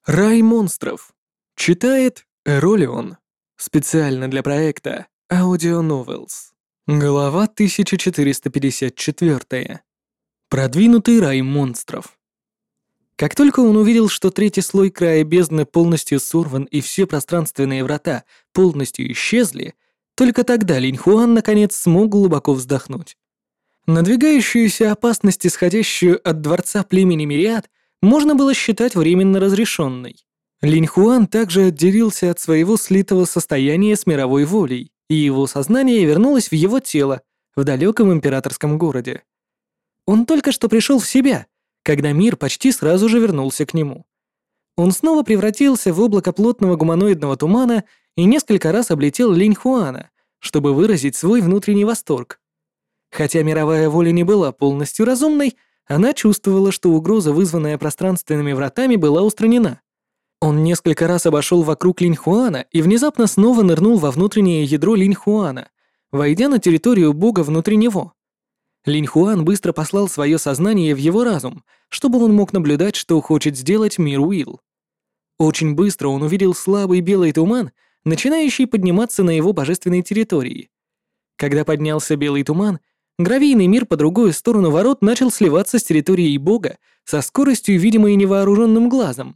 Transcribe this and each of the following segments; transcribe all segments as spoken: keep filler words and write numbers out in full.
Рай монстров. Читает Эролион. Специально для проекта Audio Novels. Глава тысяча четыреста пятьдесят четыре. Продвинутый рай монстров. Как только он увидел, что третий слой края бездны полностью сорван и все пространственные врата полностью исчезли, только тогда Линь Хуан наконец смог глубоко вздохнуть. Надвигающуюся опасность, исходящую от дворца племени Мириад, можно было считать временно разрешенной. Линь Хуан также отделился от своего слитого состояния с мировой волей, и его сознание вернулось в его тело в далеком императорском городе. Он только что пришел в себя, когда мир почти сразу же вернулся к нему. Он снова превратился в облако плотного гуманоидного тумана и несколько раз облетел Линь Хуана, чтобы выразить свой внутренний восторг. Хотя мировая воля не была полностью разумной, она чувствовала, что угроза, вызванная пространственными вратами, была устранена. Он несколько раз обошел вокруг Линь Хуана и внезапно снова нырнул во внутреннее ядро Линь Хуана, войдя на территорию бога внутри него. Линь Хуан быстро послал свое сознание в его разум, чтобы он мог наблюдать, что хочет сделать мир Уилл. Очень быстро он увидел слабый белый туман, начинающий подниматься на его божественной территории. Когда поднялся белый туман, гравийный мир по другую сторону ворот начал сливаться с территорией бога со скоростью, видимой невооруженным глазом.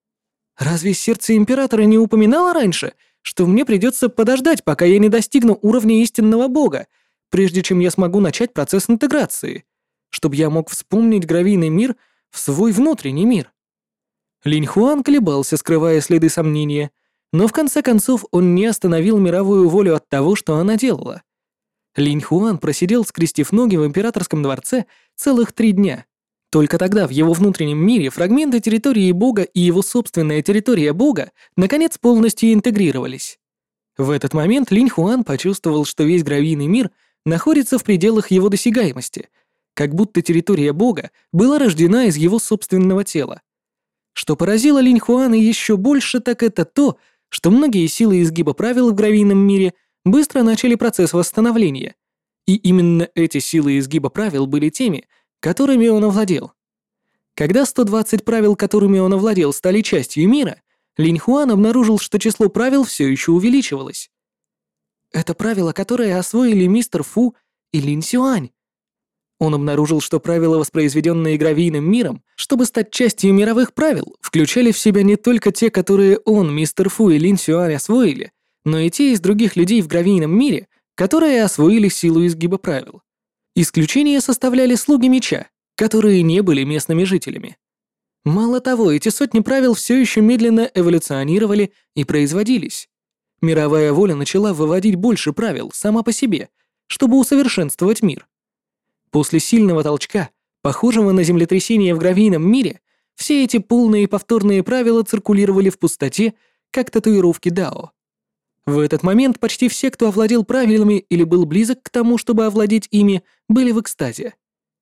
Разве сердце императора не упоминало раньше, что мне придется подождать, пока я не достигну уровня истинного бога, прежде чем я смогу начать процесс интеграции, чтобы я мог вспомнить гравийный мир в свой внутренний мир? Линь Хуан колебался, скрывая следы сомнения, но в конце концов он не остановил мировую волю от того, что она делала. Линь Хуан просидел, скрестив ноги в императорском дворце целых три дня. Только тогда в его внутреннем мире фрагменты территории бога и его собственная территория бога наконец полностью интегрировались. В этот момент Линь Хуан почувствовал, что весь гравийный мир находится в пределах его досягаемости, как будто территория бога была рождена из его собственного тела. Что поразило Линь Хуана еще больше, так это то, что многие силы изгиба правил в гравийном мире быстро начали процесс восстановления, и именно эти силы изгиба правил были теми, которыми он овладел. Когда сто двадцать правил, которыми он овладел, стали частью мира, Линь Хуан обнаружил, что число правил все еще увеличивалось. Это правила, которые освоили мистер Фу и Линь Сюань. Он обнаружил, что правила, воспроизведенные гравийным миром, чтобы стать частью мировых правил, включали в себя не только те, которые он, мистер Фу и Линь Сюань освоили, но и те из других людей в гравийном мире, которые освоили силу изгиба правил. Исключение составляли слуги меча, которые не были местными жителями. Мало того, эти сотни правил все еще медленно эволюционировали и производились. Мировая воля начала выводить больше правил сама по себе, чтобы усовершенствовать мир. После сильного толчка, похожего на землетрясение в гравийном мире, все эти полные и повторные правила циркулировали в пустоте, как татуировки Дао. В этот момент почти все, кто овладел правилами или был близок к тому, чтобы овладеть ими, были в экстазе.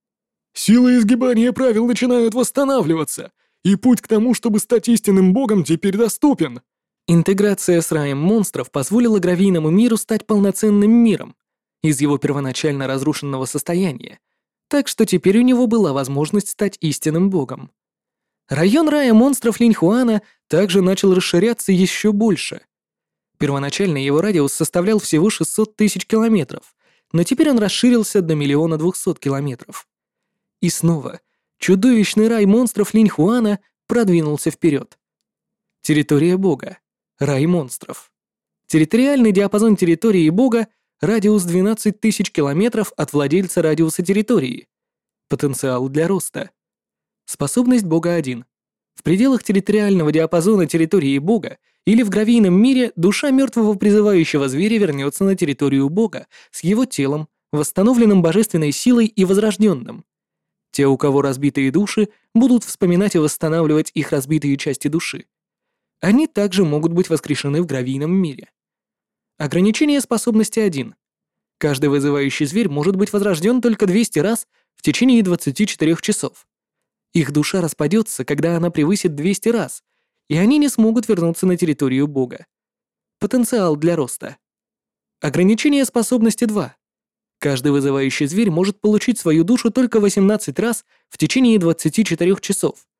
Силы изгибания правил начинают восстанавливаться, и путь к тому, чтобы стать истинным богом, теперь доступен. Интеграция с раем монстров позволила гравийному миру стать полноценным миром из его первоначально разрушенного состояния, так что теперь у него была возможность стать истинным богом. Район рая монстров Линь Хуана также начал расширяться еще больше. Первоначально его радиус составлял всего шестьсот тысяч километров, но теперь он расширился до миллиона двухсот километров. И снова чудовищный рай монстров Линь Хуана продвинулся вперед. Территория бога. Рай монстров. Территориальный диапазон территории бога — радиус двенадцать тысяч километров от владельца радиуса территории. Потенциал для роста. Способность бога один. В пределах территориального диапазона территории бога или в гравийном мире душа мертвого призывающего зверя вернется на территорию бога с его телом, восстановленным божественной силой и возрожденным. Те, у кого разбитые души, будут вспоминать и восстанавливать их разбитые части души. Они также могут быть воскрешены в гравийном мире. Ограничение способности один. Каждый вызывающий зверь может быть возрожден только двести раз в течение двадцати четырёх часов. Их душа распадется, когда она превысит двести раз, и они не смогут вернуться на территорию бога. Потенциал для роста. Ограничение способности два. Каждый вызывающий зверь может получить свою душу только восемнадцать раз в течение двадцати четырёх часов.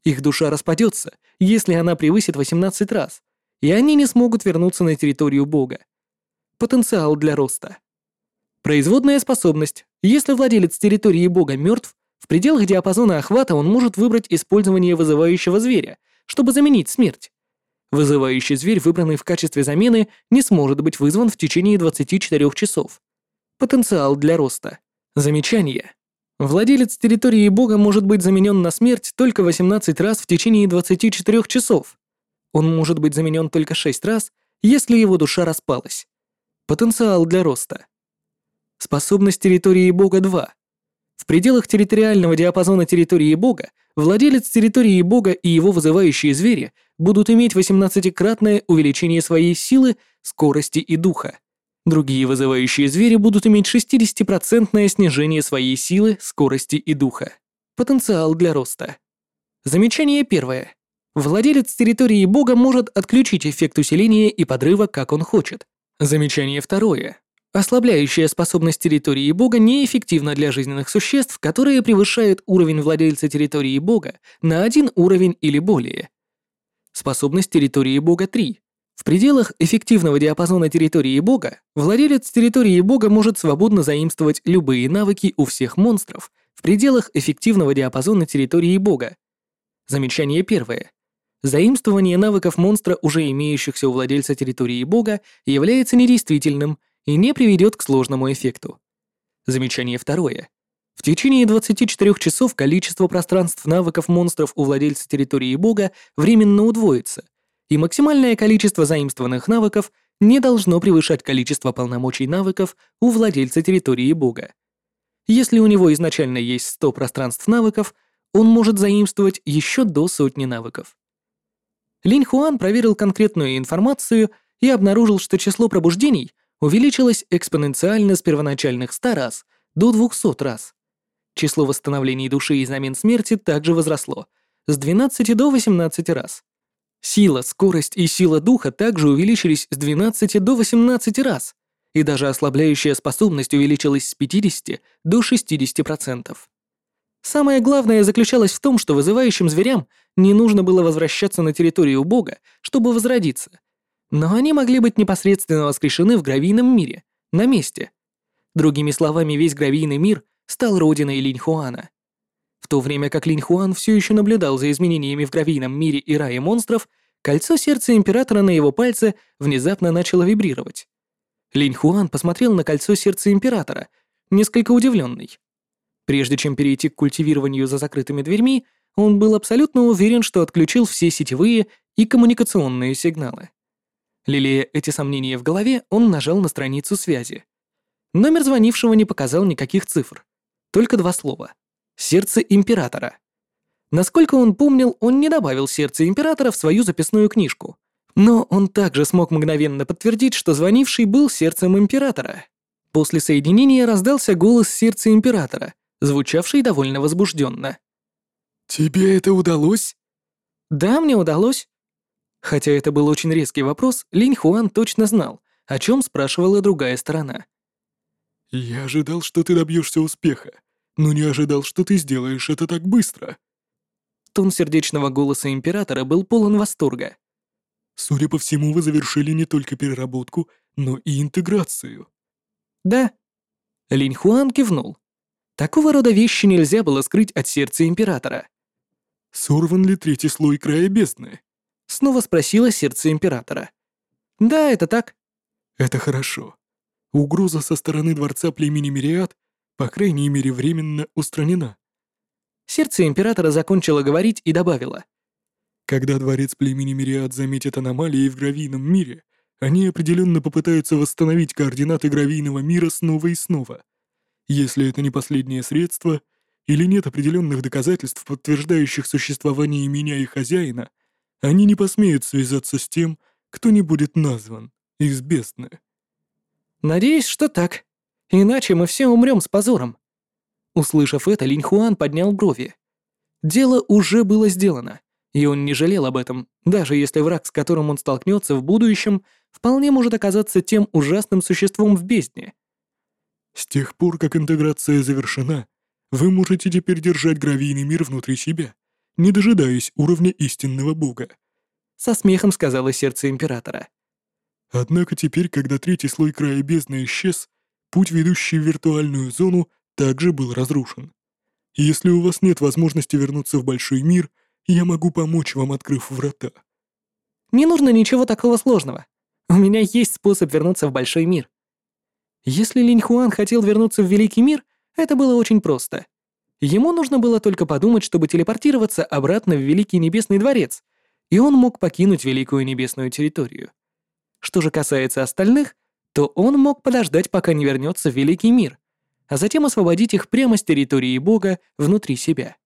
Их душа распадется, если она превысит восемнадцать раз, и они не смогут вернуться на территорию Бога. Потенциал для роста. Производная способность. Если владелец территории Бога мертв, в пределах диапазона охвата он может выбрать использование вызывающего зверя, чтобы заменить смерть. Вызывающий зверь, выбранный в качестве замены, не сможет быть вызван в течение двадцати четырёх часов. Потенциал для роста. Замечание. Владелец территории Бога может быть заменен на смерть только восемнадцать раз в течение двадцати четырёх часов. Он может быть заменен только шесть раз, если его душа распалась. Потенциал для роста. Способность территории Бога два. В пределах территориального диапазона территории Бога владелец территории Бога и его вызывающие звери будут иметь восемнадцатикратное увеличение своей силы, скорости и духа. Другие вызывающие звери будут иметь шестидесятипроцентное снижение своей силы, скорости и духа. Потенциал для роста. Замечание первое. Владелец территории Бога может отключить эффект усиления и подрыва, как он хочет. Замечание второе. Ослабляющая способность территории Бога неэффективна для жизненных существ, которые превышают уровень владельца территории Бога на один уровень или более. Способность территории Бога три. В пределах эффективного диапазона территории Бога владелец территории Бога может свободно заимствовать любые навыки у всех монстров в пределах эффективного диапазона территории Бога. Замечание первое. Заимствование навыков монстра, уже имеющихся у владельца территории Бога, является недействительным и не приведет к сложному эффекту. Замечание второе. В течение двадцати четырёх часов количество пространств навыков монстров у владельца территории Бога временно удвоится, и максимальное количество заимствованных навыков не должно превышать количество полномочий навыков у владельца территории Бога. Если у него изначально есть сто пространств навыков, он может заимствовать еще до сотни навыков. Линь Хуан проверил конкретную информацию и обнаружил, что число пробуждений увеличилось экспоненциально с первоначальных ста раз до двухсот раз. Число восстановлений души и замен смерти также возросло с двенадцати до восемнадцати раз. Сила, скорость и сила духа также увеличились с двенадцати до восемнадцати раз, и даже ослабляющая способность увеличилась с пятидесяти до шестидесяти процентов. Самое главное заключалось в том, что вызывающим зверям не нужно было возвращаться на территорию Бога, чтобы возродиться, но они могли быть непосредственно воскрешены в гравийном мире, на месте. Другими словами, весь гравийный мир стал родиной Линь Хуана. В то время как Линь Хуан все еще наблюдал за изменениями в гравийном мире и рае монстров, кольцо сердца Императора на его пальце внезапно начало вибрировать. Линь Хуан посмотрел на кольцо сердца Императора, несколько удивленный. Прежде чем перейти к культивированию за закрытыми дверьми, он был абсолютно уверен, что отключил все сетевые и коммуникационные сигналы. Лелея эти сомнения в голове, он нажал на страницу связи. Номер звонившего не показал никаких цифр, только два слова. «Сердце Императора». Насколько он помнил, он не добавил сердце Императора в свою записную книжку. Но он также смог мгновенно подтвердить, что звонивший был сердцем Императора. После соединения раздался голос сердца Императора, звучавший довольно возбужденно. «Тебе это удалось?» «Да, мне удалось». Хотя это был очень резкий вопрос, Линь Хуан точно знал, о чем спрашивала другая сторона. «Я ожидал, что ты добьешься успеха, но не ожидал, что ты сделаешь это так быстро». Тон сердечного голоса Императора был полон восторга. «Судя по всему, вы завершили не только переработку, но и интеграцию». «Да». Линь Хуан кивнул. Такого рода вещи нельзя было скрыть от сердца Императора. «Сорван ли третий слой края бездны?» Снова спросила сердце Императора. «Да, это так». «Это хорошо. Угроза со стороны дворца племени Мириад, по крайней мере, временно устранена». Сердце Императора закончило говорить и добавило. «Когда дворец племени Мириад заметит аномалии в гравийном мире, они определенно попытаются восстановить координаты гравийного мира снова и снова. Если это не последнее средство, или нет определенных доказательств, подтверждающих существование меня и хозяина, они не посмеют связаться с тем, кто не будет назван из бездны». «Надеюсь, что так. Иначе мы все умрем с позором». Услышав это, Линь Хуан поднял брови. Дело уже было сделано, и он не жалел об этом, даже если враг, с которым он столкнется в будущем, вполне может оказаться тем ужасным существом в бездне. «С тех пор, как интеграция завершена, вы можете теперь держать гравийный мир внутри себя, не дожидаясь уровня истинного бога. Со смехом сказала сердце императора. Однако теперь, когда третий слой края бездны исчез, путь, ведущий в виртуальную зону, также был разрушен. Если у вас нет возможности вернуться в большой мир, я могу помочь вам, открыв врата. Не нужно ничего такого сложного. У меня есть способ вернуться в большой мир. Если Линь Хуан хотел вернуться в великий мир, это было очень просто. Ему нужно было только подумать, чтобы телепортироваться обратно в Великий Небесный Дворец, и он мог покинуть Великую Небесную территорию. Что же касается остальных, то он мог подождать, пока не вернется в Великий мир, а затем освободить их прямо с территории Бога внутри себя.